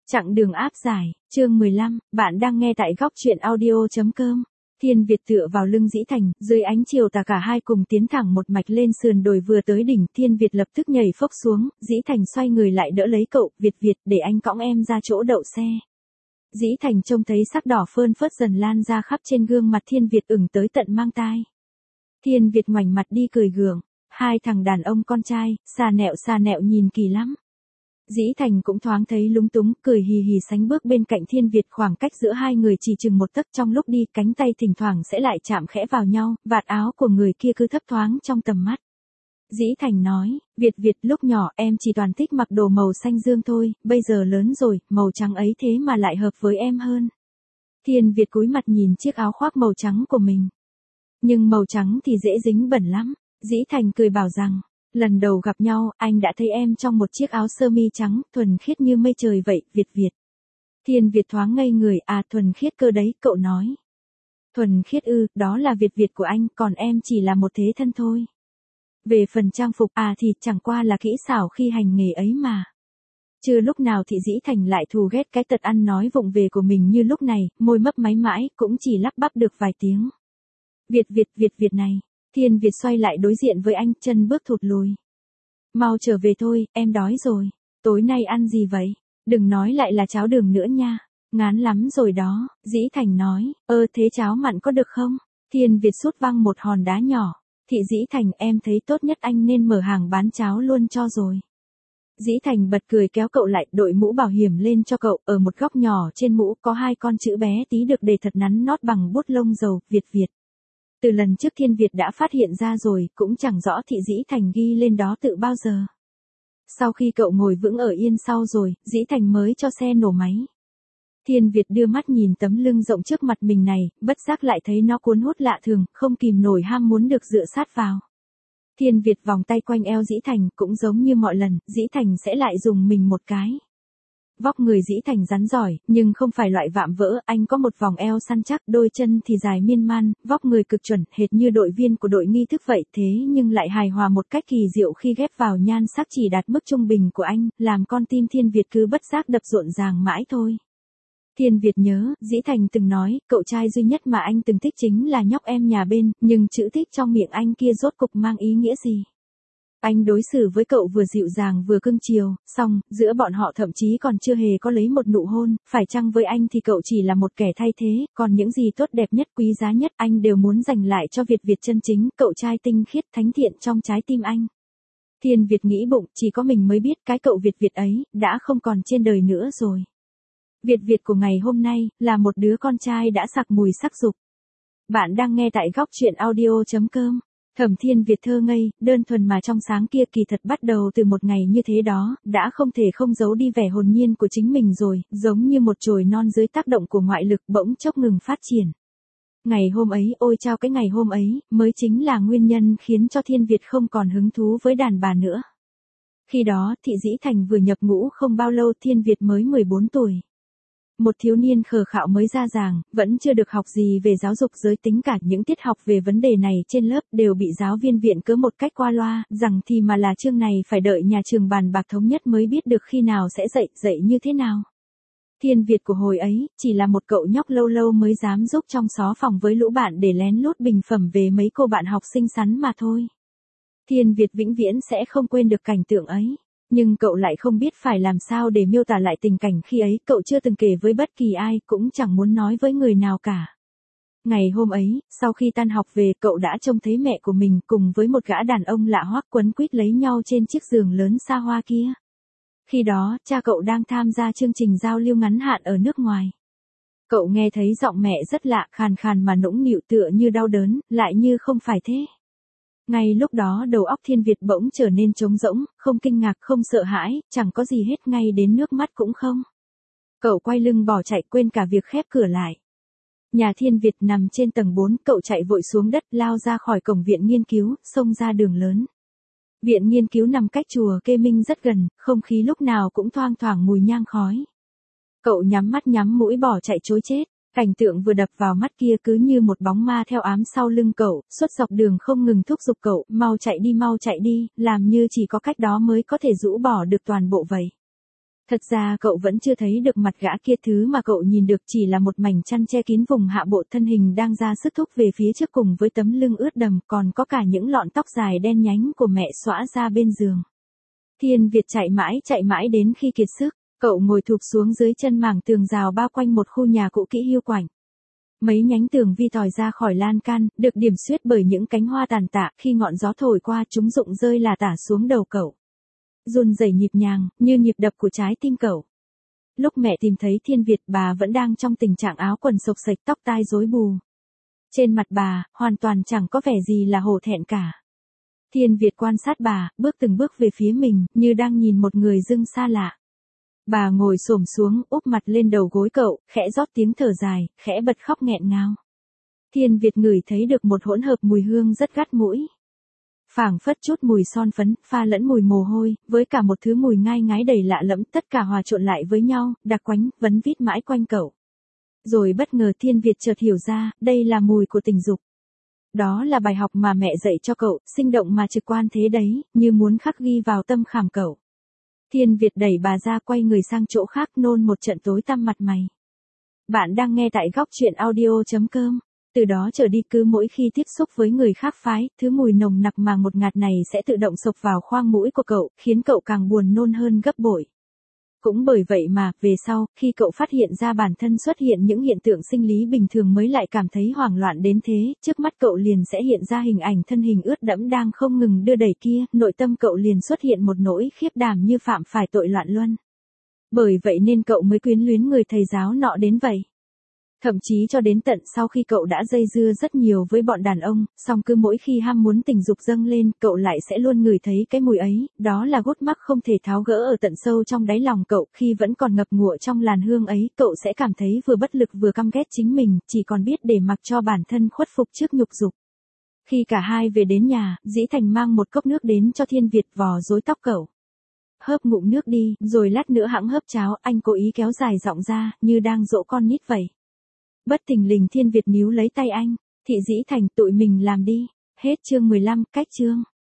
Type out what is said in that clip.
Chặng đường áp giải, chương 15, bạn đang nghe tại góc truyện audio.com. Thiên Việt tựa vào lưng Dĩ Thành, dưới ánh chiều tà cả hai cùng tiến thẳng một mạch lên sườn đồi vừa tới đỉnh, Thiên Việt lập tức nhảy phốc xuống, Dĩ Thành xoay người lại đỡ lấy cậu, Việt để anh cõng em ra chỗ đậu xe. Dĩ Thành trông thấy sắc đỏ phơn phớt dần lan ra khắp trên gương mặt Thiên Việt ửng tới tận mang tai. Thiên Việt ngoảnh mặt đi cười gượng, hai thằng đàn ông con trai, xà nẹo nhìn kỳ lắm. Dĩ Thành cũng thoáng thấy lúng túng, cười hì hì sánh bước bên cạnh Thiên Việt, khoảng cách giữa hai người chỉ chừng một tấc, trong lúc đi cánh tay thỉnh thoảng sẽ lại chạm khẽ vào nhau, vạt áo của người kia cứ thấp thoáng trong tầm mắt. Dĩ Thành nói, Việt lúc nhỏ em chỉ toàn thích mặc đồ màu xanh dương thôi, bây giờ lớn rồi, màu trắng ấy thế mà lại hợp với em hơn. Thiên Việt cúi mặt nhìn chiếc áo khoác màu trắng của mình. Nhưng màu trắng thì dễ dính bẩn lắm. Dĩ Thành cười bảo rằng, lần đầu gặp nhau, anh đã thấy em trong một chiếc áo sơ mi trắng, thuần khiết như mây trời vậy, Việt. Thiên Việt thoáng ngây người, thuần khiết cơ đấy, cậu nói. Thuần khiết ư, đó là Việt của anh, còn em chỉ là một thế thân thôi. Về phần trang phục, thì chẳng qua là kỹ xảo khi hành nghề ấy mà. Chưa lúc nào thì Dĩ Thành lại thù ghét cái tật ăn nói vụng về của mình như lúc này, môi mấp máy mãi, cũng chỉ lắp bắp được vài tiếng. Việt này. Thiên Việt xoay lại đối diện với anh, chân bước thụt lùi. Mau trở về thôi, em đói rồi. Tối nay ăn gì vậy? Đừng nói lại là cháo đường nữa nha. Ngán lắm rồi đó, Dĩ Thành nói. Thế cháo mặn có được không? Thiên Việt sút văng một hòn đá nhỏ. Thị Dĩ Thành, em thấy tốt nhất anh nên mở hàng bán cháo luôn cho rồi. Dĩ Thành bật cười kéo cậu lại, đội mũ bảo hiểm lên cho cậu, ở một góc nhỏ trên mũ có hai con chữ bé tí được đề thật nắn nót bằng bút lông dầu, Việt. Từ lần trước Thiên Việt đã phát hiện ra rồi, cũng chẳng rõ thị Dĩ Thành ghi lên đó tự bao giờ. Sau khi cậu ngồi vững ở yên sau rồi, Dĩ Thành mới cho xe nổ máy. Thiên Việt đưa mắt nhìn tấm lưng rộng trước mặt mình này, bất giác lại thấy nó cuốn hút lạ thường, không kìm nổi ham muốn được dựa sát vào. Thiên Việt vòng tay quanh eo Dĩ Thành, cũng giống như mọi lần, Dĩ Thành sẽ lại dùng mình một cái. Vóc người Dĩ Thành rắn giỏi, nhưng không phải loại vạm vỡ, anh có một vòng eo săn chắc, đôi chân thì dài miên man, vóc người cực chuẩn, hệt như đội viên của đội nghi thức vậy, thế nhưng lại hài hòa một cách kỳ diệu khi ghép vào nhan sắc chỉ đạt mức trung bình của anh, làm con tim Thiên Việt cứ bất giác đập rộn ràng mãi thôi. Thiên Việt nhớ, Dĩ Thành từng nói, cậu trai duy nhất mà anh từng thích chính là nhóc em nhà bên, nhưng chữ thích trong miệng anh kia rốt cục mang ý nghĩa gì? Anh đối xử với cậu vừa dịu dàng vừa cưng chiều, song, giữa bọn họ thậm chí còn chưa hề có lấy một nụ hôn, phải chăng với anh thì cậu chỉ là một kẻ thay thế, còn những gì tốt đẹp nhất quý giá nhất anh đều muốn dành lại cho Việt chân chính, cậu trai tinh khiết thánh thiện trong trái tim anh. Thiên Việt nghĩ bụng, chỉ có mình mới biết cái cậu Việt ấy, đã không còn trên đời nữa rồi. Việt của ngày hôm nay, là một đứa con trai đã sặc mùi sắc dục. Bạn đang nghe tại góc truyện audio.com. Thẩm Thiên Việt thơ ngây, đơn thuần mà trong sáng kia kỳ thật bắt đầu từ một ngày như thế đó, đã không thể không giấu đi vẻ hồn nhiên của chính mình rồi, giống như một chồi non dưới tác động của ngoại lực bỗng chốc ngừng phát triển. Ngày hôm ấy, ôi chao cái ngày hôm ấy, mới chính là nguyên nhân khiến cho Thiên Việt không còn hứng thú với đàn bà nữa. Khi đó, thị Dĩ Thành vừa nhập ngũ không bao lâu, Thiên Việt mới 14 tuổi. Một thiếu niên khờ khạo mới ra giảng, vẫn chưa được học gì về giáo dục giới tính cả, những tiết học về vấn đề này trên lớp đều bị giáo viên viện cớ một cách qua loa, rằng thì mà là chương này phải đợi nhà trường bàn bạc thống nhất mới biết được khi nào sẽ dạy như thế nào. Thiên Việt của hồi ấy, chỉ là một cậu nhóc lâu lâu mới dám giúp trong xó phòng với lũ bạn để lén lút bình phẩm về mấy cô bạn học xinh xắn mà thôi. Thiên Việt vĩnh viễn sẽ không quên được cảnh tượng ấy. Nhưng cậu lại không biết phải làm sao để miêu tả lại tình cảnh khi ấy, cậu chưa từng kể với bất kỳ ai, cũng chẳng muốn nói với người nào cả. Ngày hôm ấy, sau khi tan học về, cậu đã trông thấy mẹ của mình cùng với một gã đàn ông lạ hoắc quấn quýt lấy nhau trên chiếc giường lớn xa hoa kia. Khi đó, cha cậu đang tham gia chương trình giao lưu ngắn hạn ở nước ngoài. Cậu nghe thấy giọng mẹ rất lạ, khàn khàn mà nũng nịu tựa như đau đớn, lại như không phải thế. Ngay lúc đó đầu óc Thiên Việt bỗng trở nên trống rỗng, không kinh ngạc, không sợ hãi, chẳng có gì hết, ngay đến nước mắt cũng không. Cậu quay lưng bỏ chạy, quên cả việc khép cửa lại. Nhà Thiên Việt nằm trên tầng 4, cậu chạy vội xuống đất, lao ra khỏi cổng viện nghiên cứu, xông ra đường lớn. Viện nghiên cứu nằm cách chùa Kê Minh rất gần, không khí lúc nào cũng thoang thoảng mùi nhang khói. Cậu nhắm mắt nhắm mũi bỏ chạy trối chết. Cảnh tượng vừa đập vào mắt kia cứ như một bóng ma theo ám sau lưng cậu, suốt dọc đường không ngừng thúc giục cậu, mau chạy đi, làm như chỉ có cách đó mới có thể rũ bỏ được toàn bộ vậy. Thật ra cậu vẫn chưa thấy được mặt gã kia, thứ mà cậu nhìn được chỉ là một mảnh chăn che kín vùng hạ bộ thân hình đang ra sức thúc về phía trước cùng với tấm lưng ướt đầm, còn có cả những lọn tóc dài đen nhánh của mẹ xõa ra bên giường. Thiên Việt chạy mãi đến khi kiệt sức, cậu ngồi thụp xuống dưới chân mảng tường rào bao quanh một khu nhà cũ kỹ hiu quạnh. Mấy nhánh tường vi tòi ra khỏi lan can, được điểm xuyết bởi những cánh hoa tàn tạ, khi ngọn gió thổi qua chúng rụng rơi là tả xuống đầu cậu. Run rẩy nhịp nhàng, như nhịp đập của trái tim cậu. Lúc mẹ tìm thấy Thiên Việt, bà vẫn đang trong tình trạng áo quần xộc xệch, tóc tai rối bù. Trên mặt bà, hoàn toàn chẳng có vẻ gì là hổ thẹn cả. Thiên Việt quan sát bà, bước từng bước về phía mình, như đang nhìn một người dưng xa lạ. Bà ngồi xổm xuống, úp mặt lên đầu gối cậu, khẽ rót tiếng thở dài, khẽ bật khóc nghẹn ngào. Thiên Việt ngửi thấy được một hỗn hợp mùi hương rất gắt mũi. Phảng phất chút mùi son phấn, pha lẫn mùi mồ hôi, với cả một thứ mùi ngai ngái đầy lạ lẫm, tất cả hòa trộn lại với nhau, đặc quánh, vấn vít mãi quanh cậu. Rồi bất ngờ Thiên Việt chợt hiểu ra, đây là mùi của tình dục. Đó là bài học mà mẹ dạy cho cậu, sinh động mà trực quan thế đấy, như muốn khắc ghi vào tâm khảm cậu. Thiên Việt đẩy bà ra, quay người sang chỗ khác, nôn một trận tối tăm mặt mày. Bạn đang nghe tại góc truyện audio.com. Từ đó trở đi, cứ mỗi khi tiếp xúc với người khác phái, thứ mùi nồng nặc mà ngột ngạt này sẽ tự động xộc vào khoang mũi của cậu, khiến cậu càng buồn nôn hơn gấp bội. Cũng bởi vậy mà, về sau, khi cậu phát hiện ra bản thân xuất hiện những hiện tượng sinh lý bình thường mới lại cảm thấy hoảng loạn đến thế, trước mắt cậu liền sẽ hiện ra hình ảnh thân hình ướt đẫm đang không ngừng đưa đẩy kia, nội tâm cậu liền xuất hiện một nỗi khiếp đảm như phạm phải tội loạn luân. Bởi vậy nên cậu mới quyến luyến người thầy giáo nọ đến vậy. Thậm chí cho đến tận sau khi cậu đã dây dưa rất nhiều với bọn đàn ông, song cứ mỗi khi ham muốn tình dục dâng lên, cậu lại sẽ luôn ngửi thấy cái mùi ấy, đó là gút mắc không thể tháo gỡ ở tận sâu trong đáy lòng cậu, khi vẫn còn ngập ngụa trong làn hương ấy, cậu sẽ cảm thấy vừa bất lực vừa căm ghét chính mình, chỉ còn biết để mặc cho bản thân khuất phục trước nhục dục. Khi cả hai về đến nhà, Dĩ Thành mang một cốc nước đến cho Thiên Việt, vò rối tóc cậu. Hớp ngụm nước đi, rồi lát nữa hẵng hớp cháo, anh cố ý kéo dài giọng ra, như đang dỗ con nít vậy. Bất thình lình Thiên Việt níu lấy tay anh, Thị Dĩ Thành, tụi mình làm đi. Hết chương 15, cách chương.